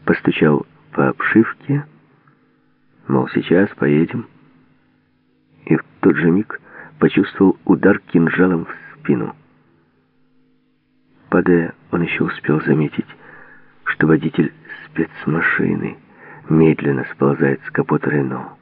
постучал по обшивке, мол, сейчас поедем, и в тот же миг почувствовал удар кинжалом в спину. Падая, он еще успел заметить, что водитель спецмашины медленно сползает с капота Рено.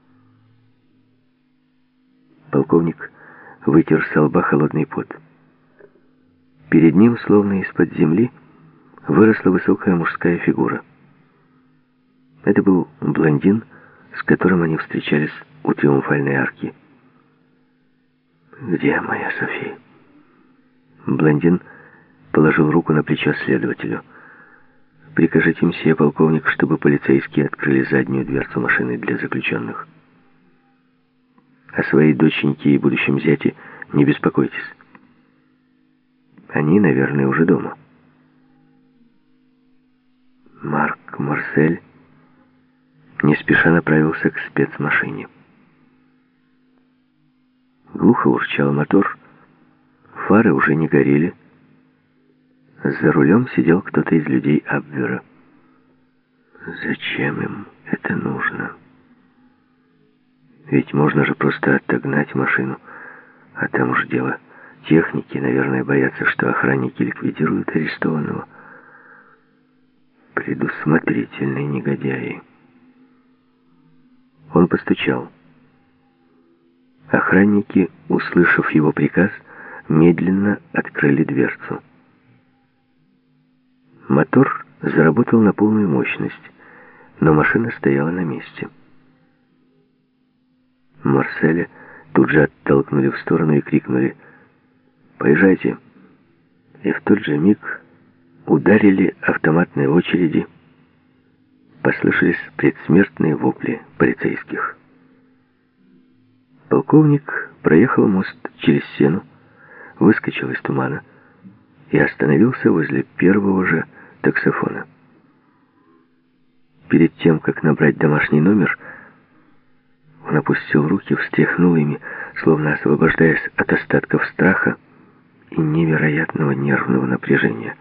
Полковник вытер со лба холодный пот. Перед ним, словно из-под земли, выросла высокая мужская фигура. Это был блондин, с которым они встречались у Триумфальной арки. «Где моя Софи?» Блондин положил руку на плечо следователю. «Прикажите, мсье полковник, чтобы полицейские открыли заднюю дверцу машины для заключенных. О своей доченьке и будущем зяте не беспокойтесь. Они, наверное, уже дома». Марк Марсель не спеша направился к спецмашине. Глухо урчал мотор, фары уже не горели. За рулем сидел кто-то из людей Абвера. Зачем им это нужно? Ведь можно же просто отогнать машину, а там уж дело техники. Наверное, боятся, что охранники ликвидируют арестованного. Предусмотрительные негодяи. Он постучал. Охранники, услышав его приказ, медленно открыли дверцу. Мотор заработал на полную мощность, но машина стояла на месте. Марселя тут же оттолкнули в сторону и крикнули: «Поезжайте!» И в тот же миг ударили автоматные очереди. Послышались предсмертные вопли полицейских. Полковник проехал мост через Сену, выскочил из тумана и остановился возле первого же таксофона. Перед тем, как набрать домашний номер, он опустил руки, встряхнул ими, словно освобождаясь от остатков страха и невероятного нервного напряжения.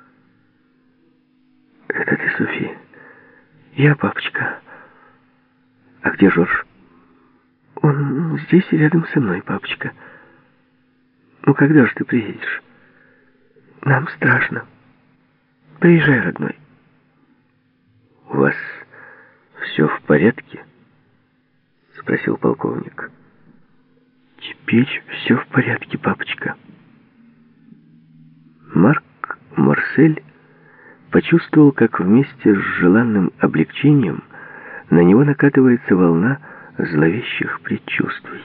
«Это ты, Софи?» «Я, папочка. А где Жорж?» «Он здесь и рядом со мной, папочка. Ну, когда же ты приедешь? Нам страшно. Приезжай, родной». «У вас все в порядке?» — спросил полковник. «Теперь все в порядке, папочка». Марк Марсель почувствовал, как вместе с желанным облегчением на него накатывается волна зловещих предчувствий.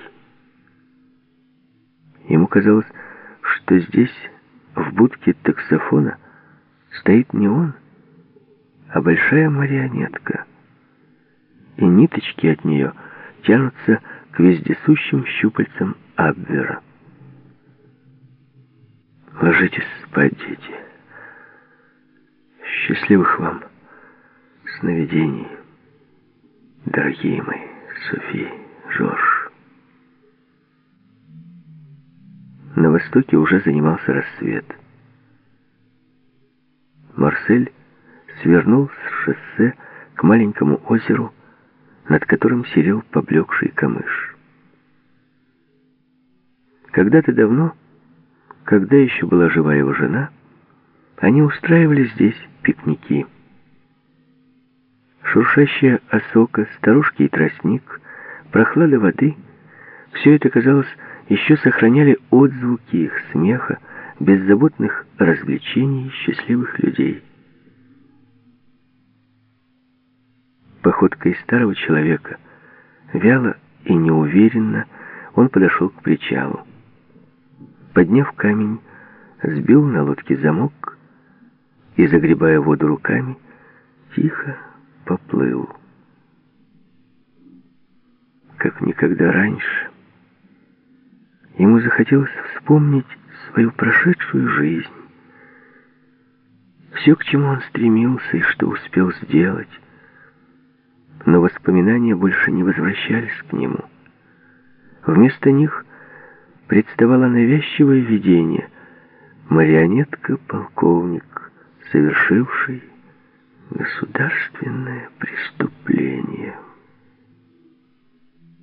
Ему казалось, что здесь, в будке таксофона, стоит не он, а большая марионетка, и ниточки от нее тянутся к вездесущим щупальцам Абвера. «Ложитесь спать, дети. Счастливых вам сновидений, дорогие мои Софи, Жорж». На востоке уже занимался рассвет. Марсель свернул с шоссе к маленькому озеру, над которым серел поблекший камыш. Когда-то давно, когда еще была жива его жена, они устраивали здесь пикники. Шуршащая осока, старушки и тростник, прохлада воды — все это, казалось, еще сохраняли отзвуки их смеха, беззаботных развлечений счастливых людей. Походкой старого человека, вяло и неуверенно, он подошел к причалу. Подняв камень, сбил на лодке замок и, загребая воду руками, тихо поплыл. Как никогда раньше ему захотелось вспомнить свою прошедшую жизнь, все, к чему он стремился и что успел сделать. Но воспоминания больше не возвращались к нему. Вместо них представало навязчивое видение: марионетка-полковник, совершивший Государственное преступление.